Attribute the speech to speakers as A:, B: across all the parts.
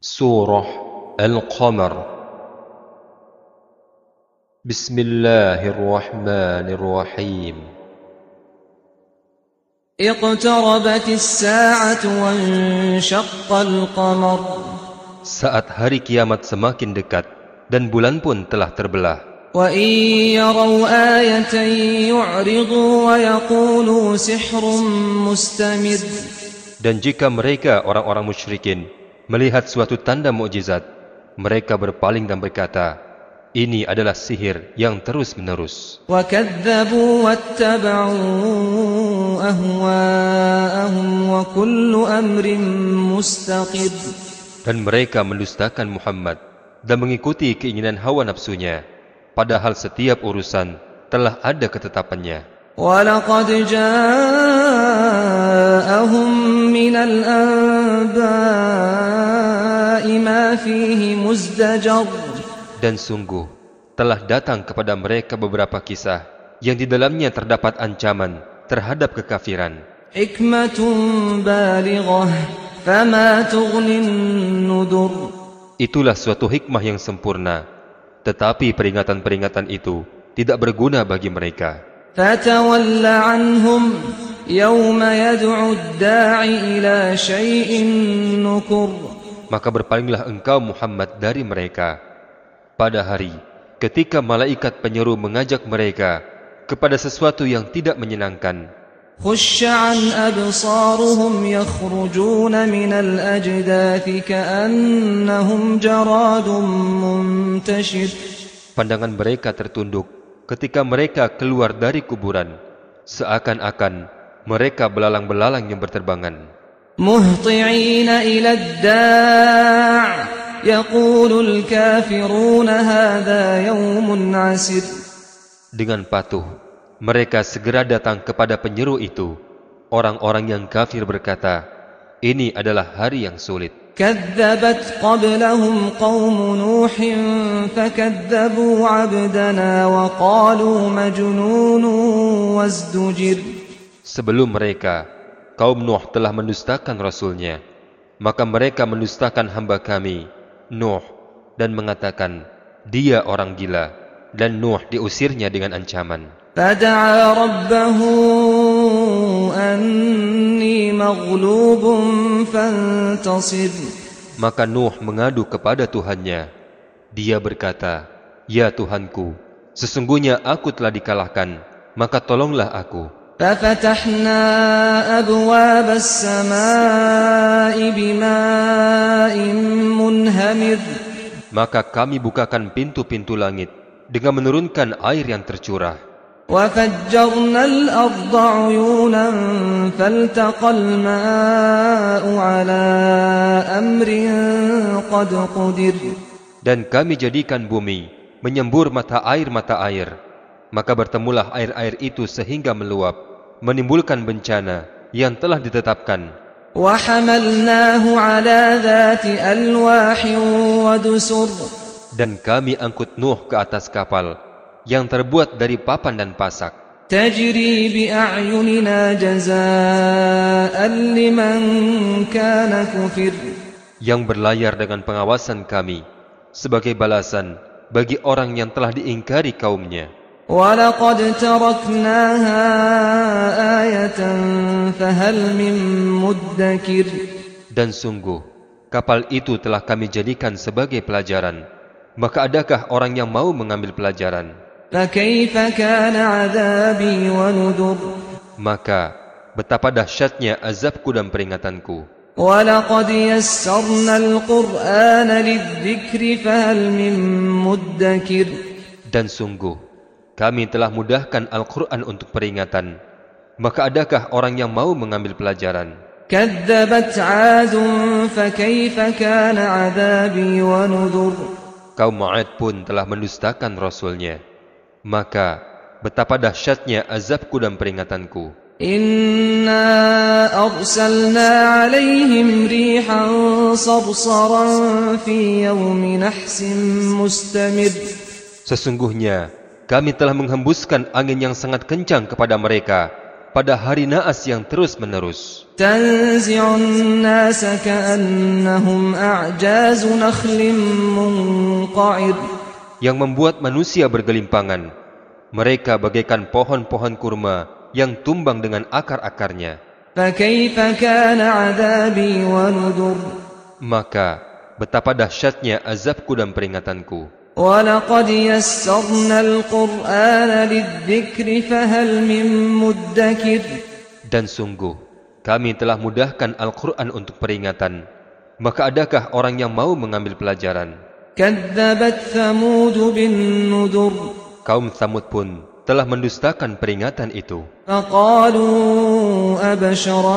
A: Surah Al-Qamar. Bismillahirrahmanirrahim.
B: Iqtarabatis sa'atu wanshaqqal qamar.
A: Saat hari kiamat semakin dekat dan bulan pun telah terbelah.
B: Wa in yaraw ayatan yu'ridu wa yaqulu sihrun mustamir.
A: Dan jika mereka orang-orang musyrikin melihat suatu tanda mukjizat, mereka berpaling dan berkata, ini adalah sihir yang terus-menerus.
B: Wa kadzdzabu wattaba'u ahwa'ahum wa kullu amrin mustaqir.
A: Dan mereka mendustakan Muhammad dan mengikuti keinginan hawa nafsunya, padahal setiap urusan telah ada ketetapannya.
B: وَلَقَدْ جَاءَهُمْ مِنَ الْأَنْبَاءِ مَا فِيهِ مُزْدَجَرٌ.
A: Dan sungguh telah datang kepada mereka beberapa kisah yang di dalamnya terdapat ancaman terhadap kekafiran.
B: حِكْمَةٌ بَالِغَةٌ فَمَا تُغْنِ النُّذُرُ.
A: Itulah suatu hikmah yang sempurna, tetapi peringatan-peringatan itu tidak berguna bagi mereka.
B: فَتَوَلَّ عَنْهُمْ يَوْمَ يَدْعُ الدَّاعِ إِلَى شَيْءٍ نُكُرٍ.
A: Maka berpalinglah engkau Muhammad dari mereka pada hari ketika malaikat penyeru mengajak mereka kepada sesuatu yang tidak menyenangkan.
B: خُشَّ عَنْ أَبْصَارُهُمْ يَخْرُجُونَ مِنَ الْأَجْدَاثِ كَأَنَّهُمْ جَرَادٌ مُنْتَشِرٌ. Pandangan mereka tertunduk ketika mereka keluar dari kuburan, seakan-akan mereka belalang-belalang yang berterbangan. مُهْطِعِينَ إِلَى الدَّاعِ يَقُولُ الْكَافِرُونَ هَذَا يَوْمٌ عَسِرٌ. Dengan
A: patuh mereka segera datang kepada penyeru itu. Orang-orang yang kafir berkata, ini adalah hari yang sulit.
B: كذبت قبلهم قوم نوح فكذبوا عبدنا وقالوا مجنون وازدجر.
A: Sebelum mereka, kaum Nuh telah mendustakan Rasulnya, maka mereka mendustakan hamba kami, Nuh, dan mengatakan, dia orang gila, dan Nuh diusirnya dengan ancaman.
B: فدعا ربه أني مغلوب فانتصر.
A: Maka Nuh mengadu kepada Tuhannya. Dia berkata, ya Tuhanku, sesungguhnya aku telah dikalahkan, maka tolonglah aku.
B: ففتحنا أبواب السماء بماء منهمر.
A: Maka kami bukakan pintu-pintu langit dengan menurunkan air yang tercurah.
B: وَفَجَّرْنَا الْأَرْضَ عُيُونًا فَالْتَقَى الْمَاءُ عَلَى أَمْرٍ قَدْ قُدِرَ.
A: Dan kami jadikan bumi menyembur mata air, maka bertemulah air-air itu sehingga meluap, menimbulkan bencana yang telah ditetapkan.
B: وَحَمَلْنَاهُ عَلَى ذَاتِ أَلْوَاحٍ وَدُسُرٍ.
A: Dan kami angkut Nuh ke atas kapal yang terbuat dari papan dan pasak.
B: تَجْرِي بِأَعْيُنِنَا جَزَاءً لِمَنْ كَانَ كُفِرَ.
A: Yang berlayar dengan pengawasan kami sebagai balasan bagi orang yang telah diingkari kaumnya.
B: وَلَقَدْ تَرَكْنَاهَا آيَةً فَهَلْ مِن مُدَّكِرٍ.
A: Dan sungguh kapal itu telah kami jadikan sebagai pelajaran, maka adakah orang yang mau mengambil pelajaran?
B: فَكَيْفَ كَانَ عَذَابِي وَنُذُرِ.
A: Maka betapa dahsyatnya azabku dan peringatanku.
B: وَلَقَدْ يَسَّرْنَا الْقُرْآنَ لِلذِّكْرِ فَهَلْ مِن مُدَّكِرٍ.
A: Dan sungguh kami telah mudahkan Al-Quran untuk peringatan, maka adakah orang yang mau mengambil pelajaran?
B: كَذَّبَتْ عَادٌ فَكَيْفَ كَانَ عَذَابِي وَنُذُرِ.
A: Kaum Ma'ad pun telah mendustakan Rasulnya, maka betapa dahsyatnya azabku dan peringatanku.
B: إِنَّا أَرْسَلْنَا عَلَيْهِمْ رِيحًا صَرْصَرًا فِي يَوْمِ نَحْسٍ مُسْتَمِرٍ.
A: Sesungguhnya kami telah menghembuskan angin yang sangat kencang kepada mereka pada hari naas yang terus-menerus.
B: تنزع الناس كأنهم أعجاز نخل منقعر
A: Yang membuat manusia bergelimpangan. Mereka bagaikan pohon-pohon kurma yang tumbang dengan akar-akarnya.
B: فكيف كان عذابي ونذر
A: Maka betapa dahsyatnya azabku dan peringatanku.
B: ولقد يسرنا القرآن للذكر فهل من مدكر
A: Dan sungguh, kami telah mudahkan Al-Quran untuk peringatan. Maka adakah orang yang mau mengambil pelajaran?
B: كذبت ثمود بالنذر
A: Kaum Tsamud pun telah mendustakan peringatan itu.
B: فقالوا أبشرا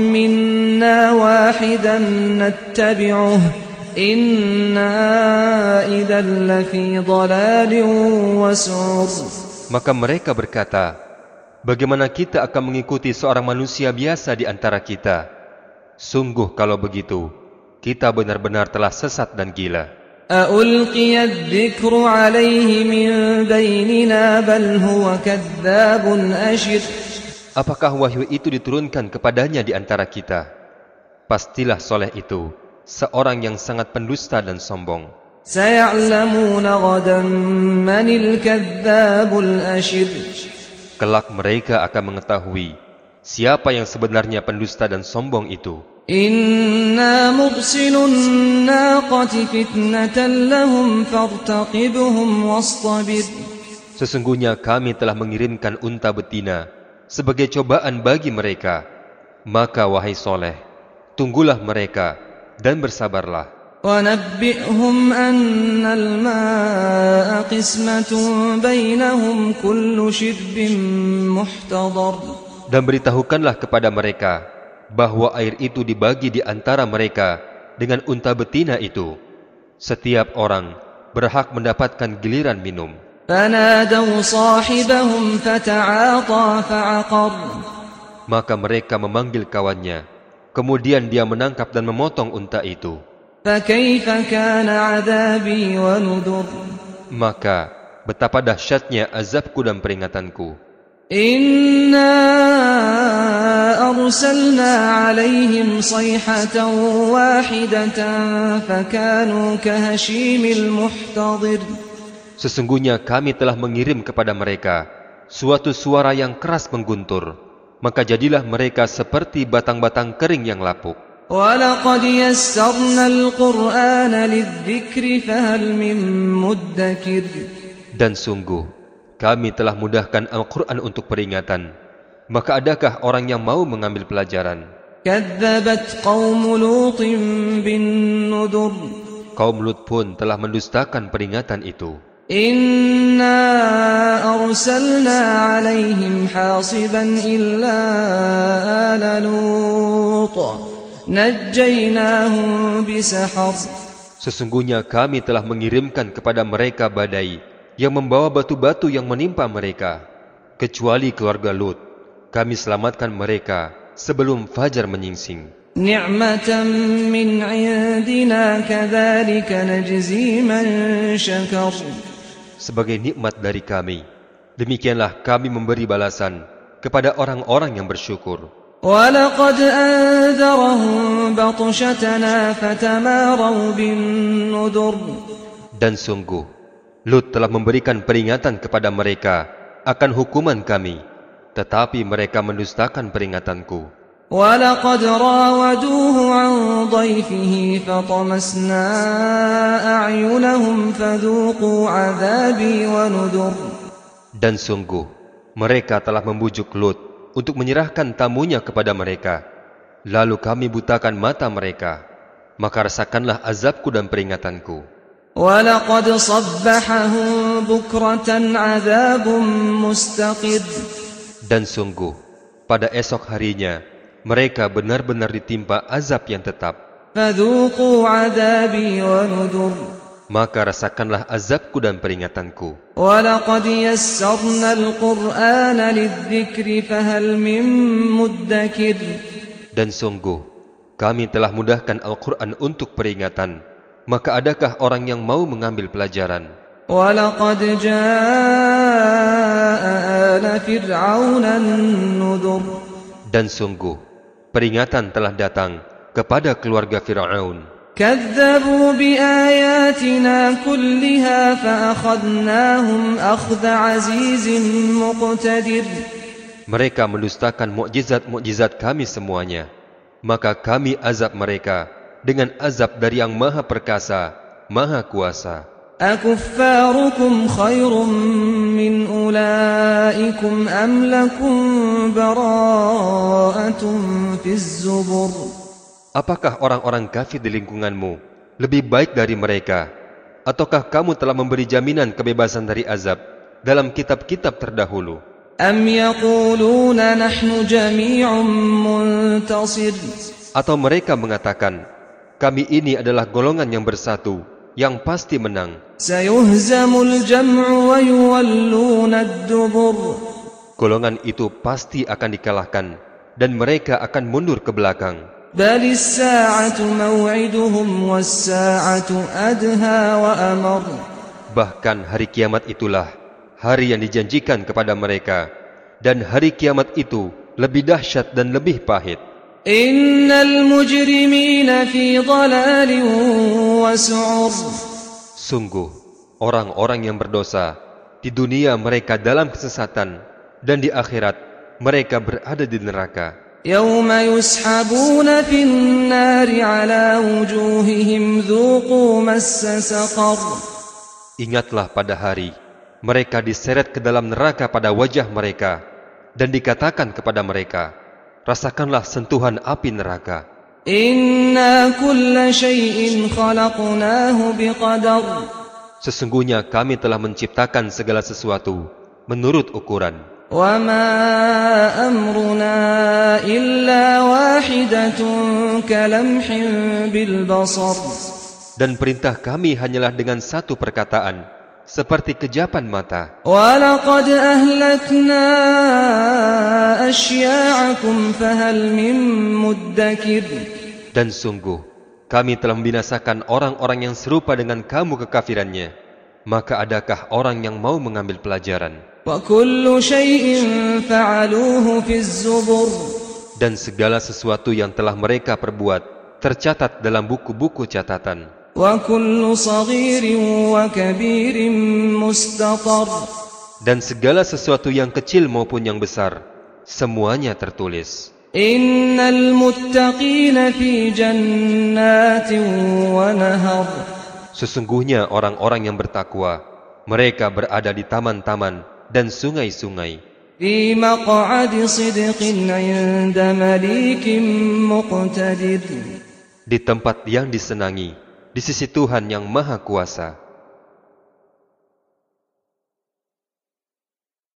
B: منا واحدا نتبعه إنا إذا لفي ضلال وسعر
A: Maka mereka berkata, bagaimana kita akan mengikuti seorang manusia biasa di antara kita? Sungguh kalau begitu, kita benar-benar telah sesat dan gila.
B: أألقي الذكر عليه من بيننا بل هو كذاب أشر
A: Apakah wahyu itu diturunkan kepadanya di antara kita? Pastilah Soleh itu seorang yang sangat pendusta dan sombong.
B: سيعلمون غدا من الكذاب الأشر
A: Kelak mereka akan mengetahui siapa yang sebenarnya pendusta dan sombong itu.
B: إنا مرسل الناقة فتنة لهم فارتقبهم واصطبر
A: Sesungguhnya kami telah mengirimkan unta betina sebagai cobaan bagi mereka. Maka wahai Soleh, tunggulah mereka dan bersabarlah.
B: ونبئهم أن الماء قسمة بينهم كل شرب محتضر
A: Dan beritahukanlah kepada mereka bahwa air itu dibagi di antara mereka dengan unta betina itu. Setiap orang berhak mendapatkan giliran minum.
B: فنادوا صاحبهم فتعاطى فعقر
A: Maka mereka memanggil kawannya. Kemudian dia menangkap dan memotong unta itu.
B: فكيف كان عذابي ونذر
A: Maka betapa dahsyatnya azabku dan peringatanku.
B: إنا أرسلنا عليهم صيحة واحدة فكانوا كهشيم المحتضر
A: Sesungguhnya kami telah mengirim kepada mereka suatu suara yang keras mengguntur. Maka jadilah mereka seperti batang-batang kering yang lapuk.
B: وَلَقَدْ يَسَّرْنَا الْقُرْآنَ لِلذِّكْرِ فَهَلْ مِن مُّدَّكِرٍ
A: Dan sungguh, kami telah mudahkan Al-Quran untuk peringatan. Maka adakah orang yang mau mengambil pelajaran?
B: كَذَّبَتْ قَوْمُ لُوطٍ بِالنُّذُرِ
A: Kaum Lut pun telah mendustakan peringatan itu.
B: إِنَّا أَرْسَلْنَا عَلَيْهِمْ حَاصِبًا إِلَّا آلَ لُوطٍ نَجَّيْنَاهُمْ بِسَحَرٍ
A: Sesungguhnya kami telah mengirimkan kepada mereka badai yang membawa batu-batu yang menimpa mereka. Kecuali keluarga Lut, kami selamatkan mereka sebelum fajar menyingsing.
B: نِعْمَةً مِّنْ عِندِنَا كَذَلِكَ نَجْزِي مَن شَكَرَ
A: Sebagai nikmat dari kami, demikianlah kami memberi balasan kepada orang-orang yang bersyukur.
B: وَلَقَدْ أَنذَرَهُم بَطْشَتَنَا فَتَمَارَوْا بِالنُّذُرِ
A: Dan sungguh, Lut telah memberikan peringatan kepada mereka akan hukuman kami, tetapi mereka mendustakan peringatanku.
B: وَلَقَدْ رَاوَدُوهُ عَن ضَيْفِهِ فَطَمَسْنَا أَعْيُنَهُمْ فَذُوقُوا عَذَابِي وَنُذُرِ
A: Dan sungguh, mereka telah membujuk Lut untuk menyerahkan tamunya kepada mereka. Lalu kami butakan mata mereka. Maka rasakanlah azabku dan peringatanku.
B: وَلَقَدْ صَبَّحَهُم بُكْرَةً عَذَابٌ مُسْتَقِرٌّ
A: Dan sungguh, pada esok harinya, mereka benar-benar ditimpa azab yang tetap.
B: فَذُوقُوا عَذَابِي وَنُذُرِ
A: Maka rasakanlah azabku dan peringatanku.
B: وَلَقَدْ يَسَّرْنَا الْقُرْآنَ لِلذِّكْرِ فَهَلْ مِن مُّدَّكِرٍ
A: Dan sungguh, kami telah mudahkan Al-Quran untuk peringatan. Maka adakah orang yang mau mengambil pelajaran?
B: وَلَقَدْ جَاءَ آل فرعون النذر.
A: Dan sungguh, peringatan telah datang kepada keluarga Fir'aun.
B: كذبوا بآياتنا كلها فأخذناهم أخذ عزيز مقتدر.
A: Mereka mendustakan mukjizat-mukjizat kami semuanya, maka kami azab mereka dengan azab dari yang maha perkasa, maha kuasa.
B: أكفاركم خير من أولئكم أم لكم براءة في الزبر.
A: Apakah orang-orang kafir di lingkunganmu lebih baik dari mereka? Ataukah kamu telah memberi jaminan kebebasan dari azab dalam kitab-kitab terdahulu?
B: أم يقولون نحن جميع منتصر.
A: Atau mereka mengatakan, kami ini adalah golongan yang bersatu, yang pasti menang.
B: سيهزم الجمع ويولون الدبر.
A: Golongan itu pasti akan dikalahkan dan mereka akan mundur ke belakang.
B: بل الساعة موعدهم والساعة أدهى وأمر.
A: Bahkan hari kiamat itulah hari yang dijanjikan kepada mereka, dan hari kiamat itu lebih dahsyat dan lebih pahit.
B: إن المجرمين في ضلال وسعر.
A: Sungguh, orang-orang yang berdosa di dunia mereka dalam kesesatan, dan di akhirat mereka berada di neraka.
B: يوم يسحبون في النار على وجوههم ذوقوا مس سقر.
A: Ingatlah pada hari mereka diseret ke dalam neraka pada wajah mereka, dan dikatakan kepada mereka, rasakanlah sentuhan api neraka.
B: إنا كل شيء خلقناه بقدر.
A: Sesungguhnya kami telah menciptakan segala sesuatu menurut ukuran.
B: وما أمرنا إلا واحدة كلمح بالبصر.
A: Dan perintah kami hanyalah dengan satu perkataan, seperti kejapan mata.
B: وَلَقَدْ أَهْلَكْنَا أَشْيَاعَكُمْ فَهَلْ مِن مُّدَّكِرٍ.
A: Dan sungguh, kami telah membinasakan orang-orang yang serupa dengan kamu kekafirannya. Maka adakah orang yang mau mengambil pelajaran?
B: وَكُلُّ شَيْءٍ فَعَلُوهُ فِي الزُّبُرِ.
A: Dan segala sesuatu yang telah mereka perbuat tercatat dalam buku-buku catatan.
B: وَكُلُّ صَغِيرٍ وَكَبِيرٍ مُسْتَطَرٍ.
A: Dan segala sesuatu yang kecil maupun yang besar, semuanya tertulis.
B: إِنَّ الْمُتَّقِينَ فِي جَنَّاتٍ وَنَهَرٍ.
A: Sesungguhnya orang-orang yang bertakwa, mereka berada di taman-taman dan sungai-sungai.
B: فِي مَقْعَدِ صِدْقٍ عِندَ مَلِيكٍ مُقْتَدِرٍ.
A: Di tempat yang disenangi, di sisi Tuhan yang Maha Kuasa.